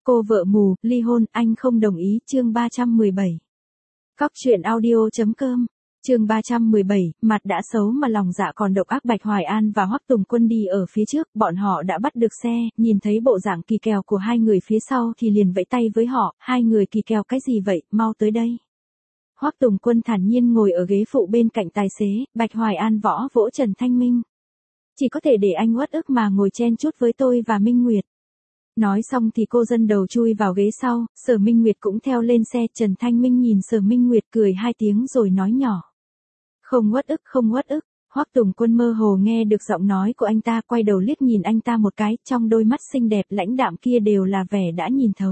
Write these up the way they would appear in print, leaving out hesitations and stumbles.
Cô vợ mù, ly hôn, anh không đồng ý, chương 317. Cóc truyện audio.com, chương 317, mặt đã xấu mà lòng dạ còn độc ác. Bạch Hoài An và Hoắc Tùng Quân đi ở phía trước, bọn họ đã bắt được xe, nhìn thấy bộ dạng kỳ kèo của hai người phía sau thì liền vẫy tay với họ, hai người kỳ kèo cái gì vậy, mau tới đây. Hoắc Tùng Quân thản nhiên ngồi ở ghế phụ bên cạnh tài xế, Bạch Hoài An vỗ vỗ Trần Thanh Minh. Chỉ có thể để anh uất ức mà ngồi chen chút với tôi và Minh Nguyệt. Nói xong thì cô dân đầu chui vào ghế sau, Sở Minh Nguyệt cũng theo lên xe. Trần Thanh Minh nhìn Sở Minh Nguyệt cười hai tiếng rồi nói nhỏ. Không uất ức, không uất ức. Hoắc Tùng Quân mơ hồ nghe được giọng nói của anh ta, quay đầu liếc nhìn anh ta một cái, trong đôi mắt xinh đẹp lãnh đạm kia đều là vẻ đã nhìn thấu.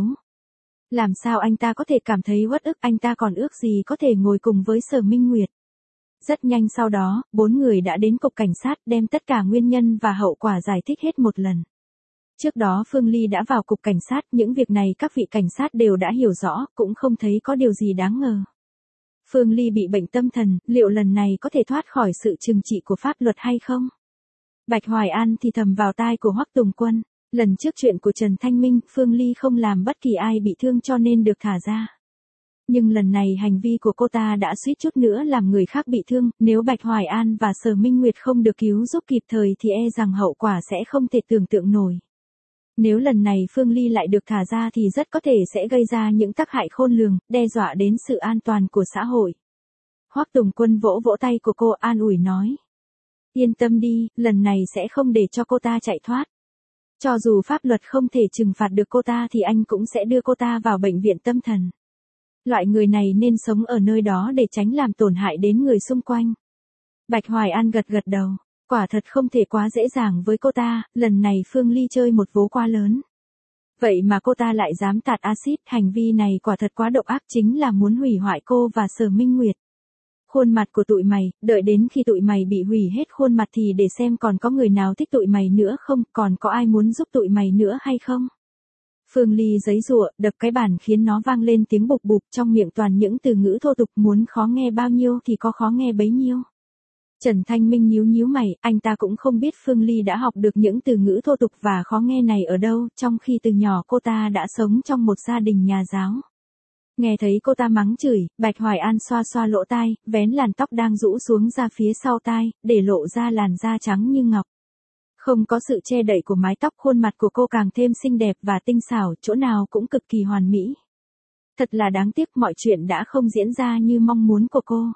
Làm sao anh ta có thể cảm thấy uất ức, anh ta còn ước gì có thể ngồi cùng với Sở Minh Nguyệt. Rất nhanh sau đó, bốn người đã đến cục cảnh sát đem tất cả nguyên nhân và hậu quả giải thích hết một lần. Trước đó Phương Ly đã vào cục cảnh sát, những việc này các vị cảnh sát đều đã hiểu rõ, cũng không thấy có điều gì đáng ngờ. Phương Ly bị bệnh tâm thần, liệu lần này có thể thoát khỏi sự trừng trị của pháp luật hay không? Bạch Hoài An thì thầm vào tai của Hoắc Tùng Quân, lần trước chuyện của Trần Thanh Minh, Phương Ly không làm bất kỳ ai bị thương cho nên được thả ra. Nhưng lần này hành vi của cô ta đã suýt chút nữa làm người khác bị thương, nếu Bạch Hoài An và Sở Minh Nguyệt không được cứu giúp kịp thời thì e rằng hậu quả sẽ không thể tưởng tượng nổi. Nếu lần này Phương Ly lại được thả ra thì rất có thể sẽ gây ra những tác hại khôn lường, đe dọa đến sự an toàn của xã hội. Hoắc Tùng Quân vỗ vỗ tay của cô, an ủi nói. Yên tâm đi, lần này sẽ không để cho cô ta chạy thoát. Cho dù pháp luật không thể trừng phạt được cô ta thì anh cũng sẽ đưa cô ta vào bệnh viện tâm thần. Loại người này nên sống ở nơi đó để tránh làm tổn hại đến người xung quanh. Bạch Hoài An gật gật đầu. Quả thật không thể quá dễ dàng với cô ta, lần này Phương Ly chơi một vố quá lớn. Vậy mà cô ta lại dám tạt axit, hành vi này quả thật quá độc ác, chính là muốn hủy hoại cô và Sở Minh Nguyệt. Khuôn mặt của tụi mày, đợi đến khi tụi mày bị hủy hết khuôn mặt thì để xem còn có người nào thích tụi mày nữa không, còn có ai muốn giúp tụi mày nữa hay không. Phương Ly giãy giụa, đập cái bàn khiến nó vang lên tiếng bục bục, trong miệng toàn những từ ngữ thô tục, muốn khó nghe bao nhiêu thì có khó nghe bấy nhiêu. Trần Thanh Minh nhíu nhíu mày, anh ta cũng không biết Phương Ly đã học được những từ ngữ thô tục và khó nghe này ở đâu, trong khi từ nhỏ cô ta đã sống trong một gia đình nhà giáo. Nghe thấy cô ta mắng chửi, Bạch Hoài An xoa xoa lỗ tai, vén làn tóc đang rũ xuống ra phía sau tai, để lộ ra làn da trắng như ngọc. Không có sự che đậy của mái tóc, khuôn mặt của cô càng thêm xinh đẹp và tinh xảo, chỗ nào cũng cực kỳ hoàn mỹ. Thật là đáng tiếc mọi chuyện đã không diễn ra như mong muốn của cô.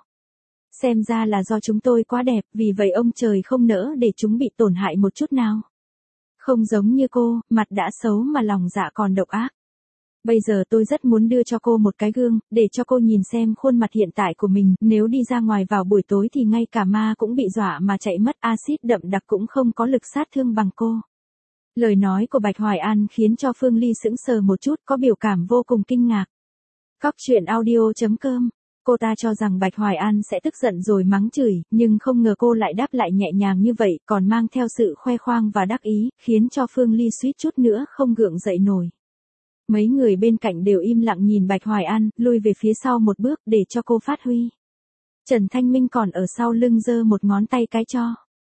Xem ra là do chúng tôi quá đẹp, vì vậy ông trời không nỡ để chúng bị tổn hại một chút nào. Không giống như cô, mặt đã xấu mà lòng dạ còn độc ác. Bây giờ tôi rất muốn đưa cho cô một cái gương, để cho cô nhìn xem khuôn mặt hiện tại của mình, nếu đi ra ngoài vào buổi tối thì ngay cả ma cũng bị dọa mà chạy mất, axit đậm đặc cũng không có lực sát thương bằng cô. Lời nói của Bạch Hoài An khiến cho Phương Ly sững sờ một chút, có biểu cảm vô cùng kinh ngạc. Cóc truyện audio.com. Cô ta cho rằng Bạch Hoài An sẽ tức giận rồi mắng chửi, nhưng không ngờ cô lại đáp lại nhẹ nhàng như vậy, còn mang theo sự khoe khoang và đắc ý, khiến cho Phương Ly suýt chút nữa không gượng dậy nổi. Mấy người bên cạnh đều im lặng nhìn Bạch Hoài An, lui về phía sau một bước để cho cô phát huy. Trần Thanh Minh còn ở sau lưng giơ một ngón tay cái cho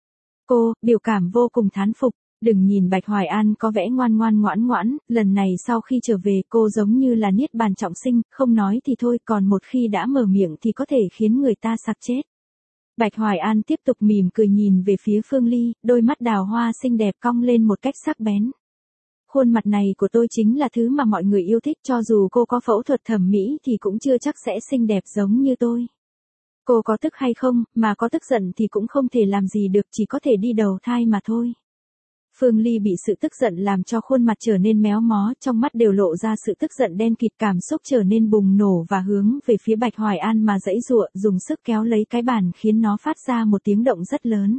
cô, biểu cảm vô cùng thán phục. Đừng nhìn Bạch Hoài An có vẻ ngoan ngoãn, lần này sau khi trở về cô giống như là niết bàn trọng sinh, không nói thì thôi, còn một khi đã mở miệng thì có thể khiến người ta sặc chết. Bạch Hoài An tiếp tục mỉm cười nhìn về phía Phương Ly, đôi mắt đào hoa xinh đẹp cong lên một cách sắc bén. Khuôn mặt này của tôi chính là thứ mà mọi người yêu thích, cho dù cô có phẫu thuật thẩm mỹ thì cũng chưa chắc sẽ xinh đẹp giống như tôi. Cô có tức hay không, mà có tức giận thì cũng không thể làm gì được, chỉ có thể đi đầu thai mà thôi. Phương Ly bị sự tức giận làm cho khuôn mặt trở nên méo mó, trong mắt đều lộ ra sự tức giận đen kịt, cảm xúc trở nên bùng nổ và hướng về phía Bạch Hoài An mà giãy giụa, dùng sức kéo lấy cái bàn khiến nó phát ra một tiếng động rất lớn.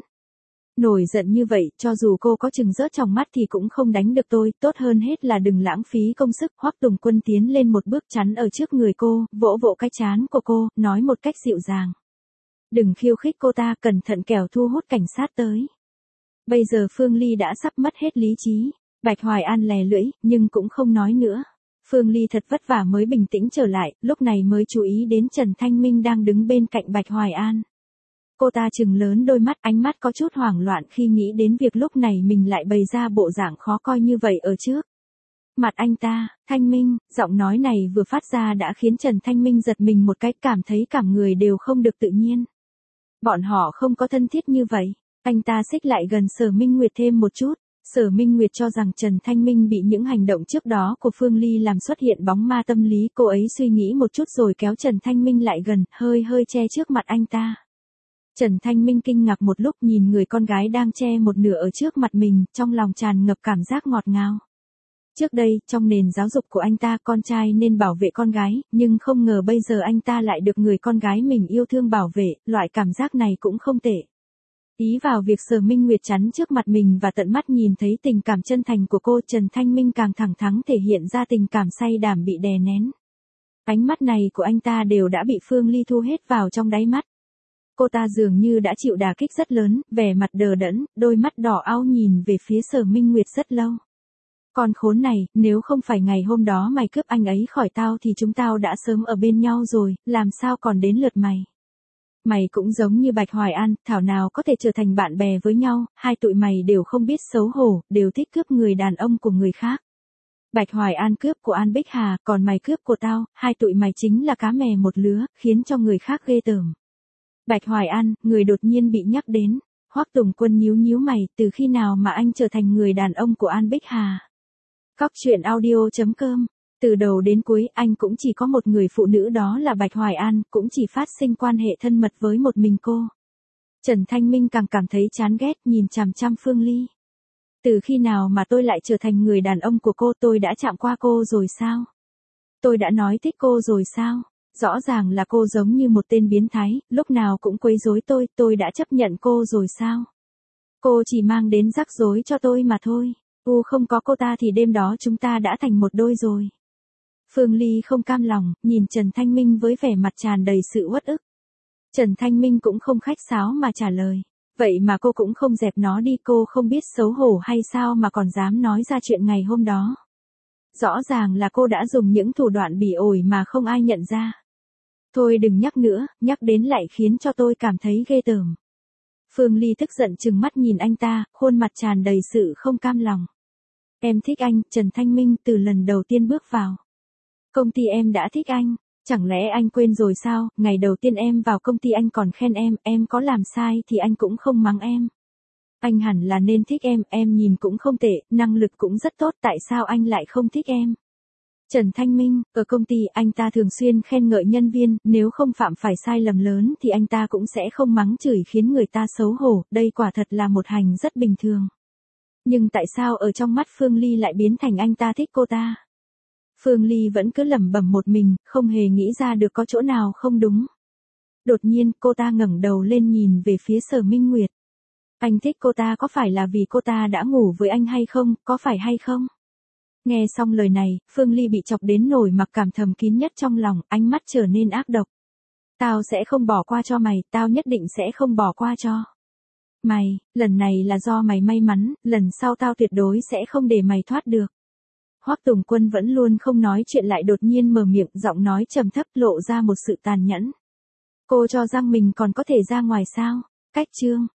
Nổi giận như vậy, cho dù cô có chừng rớt trong mắt thì cũng không đánh được tôi, tốt hơn hết là đừng lãng phí công sức. Hoắc Tùng Quân tiến lên một bước chắn ở trước người cô, vỗ vỗ cái trán của cô, nói một cách dịu dàng. Đừng khiêu khích cô ta, cẩn thận kẻo thu hút cảnh sát tới. Bây giờ Phương Ly đã sắp mất hết lý trí. Bạch Hoài An lè lưỡi, nhưng cũng không nói nữa. Phương Ly thật vất vả mới bình tĩnh trở lại, lúc này mới chú ý đến Trần Thanh Minh đang đứng bên cạnh Bạch Hoài An. Cô ta trừng lớn đôi mắt, ánh mắt có chút hoảng loạn khi nghĩ đến việc lúc này mình lại bày ra bộ dạng khó coi như vậy ở trước. Mặt anh ta, Thanh Minh, giọng nói này vừa phát ra đã khiến Trần Thanh Minh giật mình một cái, cảm thấy cả người đều không được tự nhiên. Bọn họ không có thân thiết như vậy. Anh ta xích lại gần Sở Minh Nguyệt thêm một chút. Sở Minh Nguyệt cho rằng Trần Thanh Minh bị những hành động trước đó của Phương Ly làm xuất hiện bóng ma tâm lý, cô ấy suy nghĩ một chút rồi kéo Trần Thanh Minh lại gần, hơi che trước mặt anh ta. Trần Thanh Minh kinh ngạc một lúc nhìn người con gái đang che một nửa ở trước mặt mình, trong lòng tràn ngập cảm giác ngọt ngào. Trước đây, trong nền giáo dục của anh ta, con trai nên bảo vệ con gái, nhưng không ngờ bây giờ anh ta lại được người con gái mình yêu thương bảo vệ, loại cảm giác này cũng không tệ. Ý vào việc Sở Minh Nguyệt chắn trước mặt mình và tận mắt nhìn thấy tình cảm chân thành của cô, Trần Thanh Minh càng thẳng thắn thể hiện ra tình cảm say đắm bị đè nén. Ánh mắt này của anh ta đều đã bị Phương Ly thu hết vào trong đáy mắt. Cô ta dường như đã chịu đả kích rất lớn, vẻ mặt đờ đẫn, đôi mắt đỏ au nhìn về phía Sở Minh Nguyệt rất lâu. Con khốn này, nếu không phải ngày hôm đó mày cướp anh ấy khỏi tao thì chúng tao đã sớm ở bên nhau rồi, làm sao còn đến lượt mày. Mày cũng giống như Bạch Hoài An, thảo nào có thể trở thành bạn bè với nhau, hai tụi mày đều không biết xấu hổ, đều thích cướp người đàn ông của người khác. Bạch Hoài An cướp của An Bích Hà, còn mày cướp của tao, hai tụi mày chính là cá mè một lứa, khiến cho người khác ghê tởm. Bạch Hoài An, người đột nhiên bị nhắc đến. Hoắc Tùng Quân nhíu mày, từ khi nào mà anh trở thành người đàn ông của An Bích Hà? Cóc truyện audio.com. Từ đầu đến cuối anh cũng chỉ có một người phụ nữ, đó là Bạch Hoài An, cũng chỉ phát sinh quan hệ thân mật với một mình cô. Trần Thanh Minh càng cảm thấy chán ghét, nhìn chằm chằm Phương Ly. Từ khi nào mà tôi lại trở thành người đàn ông của cô? Tôi đã chạm qua cô rồi sao? Tôi đã nói thích cô rồi sao? Rõ ràng là cô giống như một tên biến thái, lúc nào cũng quấy rối tôi đã chấp nhận cô rồi sao? Cô chỉ mang đến rắc rối cho tôi mà thôi. Không có cô ta thì đêm đó chúng ta đã thành một đôi rồi. Phương Ly không cam lòng, nhìn Trần Thanh Minh với vẻ mặt tràn đầy sự uất ức. Trần Thanh Minh cũng không khách sáo mà trả lời. Vậy mà cô cũng không dẹp nó đi, cô không biết xấu hổ hay sao mà còn dám nói ra chuyện ngày hôm đó. Rõ ràng là cô đã dùng những thủ đoạn bỉ ổi mà không ai nhận ra. Thôi đừng nhắc nữa, nhắc đến lại khiến cho tôi cảm thấy ghê tởm. Phương Ly tức giận trừng mắt nhìn anh ta, khuôn mặt tràn đầy sự không cam lòng. Em thích anh, Trần Thanh Minh, từ lần đầu tiên bước vào công ty em đã thích anh. Chẳng lẽ anh quên rồi sao? Ngày đầu tiên em vào công ty anh còn khen em có làm sai thì anh cũng không mắng em. Anh hẳn là nên thích em nhìn cũng không tệ, năng lực cũng rất tốt, tại sao anh lại không thích em? Trần Thanh Minh, ở công ty anh ta thường xuyên khen ngợi nhân viên, nếu không phạm phải sai lầm lớn thì anh ta cũng sẽ không mắng chửi khiến người ta xấu hổ, đây quả thật là một hành rất bình thường. Nhưng tại sao ở trong mắt Phương Ly lại biến thành anh ta thích cô ta? Phương Ly vẫn cứ lẩm bẩm một mình, không hề nghĩ ra được có chỗ nào không đúng. Đột nhiên, cô ta ngẩng đầu lên nhìn về phía Sở Minh Nguyệt. Anh thích cô ta có phải là vì cô ta đã ngủ với anh hay không, có phải hay không? Nghe xong lời này, Phương Ly bị chọc đến nổi mặc cảm thầm kín nhất trong lòng, ánh mắt trở nên ác độc. Tao sẽ không bỏ qua cho mày, tao nhất định sẽ không bỏ qua cho mày, lần này là do mày may mắn, lần sau tao tuyệt đối sẽ không để mày thoát được. Hoắc Tùng Quân vẫn luôn không nói chuyện lại đột nhiên mở miệng, giọng nói trầm thấp lộ ra một sự tàn nhẫn. Cô cho rằng mình còn có thể ra ngoài sao? Cách chương